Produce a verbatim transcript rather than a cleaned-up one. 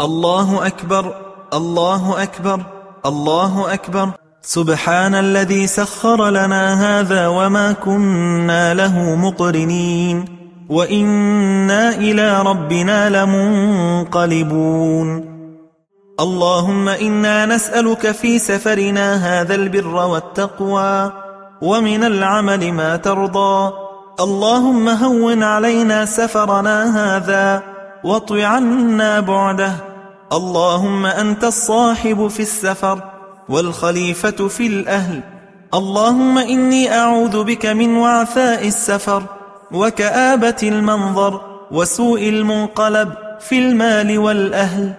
الله أكبر الله أكبر الله أكبر. سبحان الذي سخر لنا هذا وما كنا له مقرنين وإنا إلى ربنا لمنقلبون. اللهم إنا نسألك في سفرنا هذا البر والتقوى ومن العمل ما ترضى. اللهم هون علينا سفرنا هذا واطو عنا بعده. اللهم أنت الصاحب في السفر والخليفة في الأهل. اللهم إني أعوذ بك من وعثاء السفر وكآبة المنظر وسوء المنقلب في المال والأهل.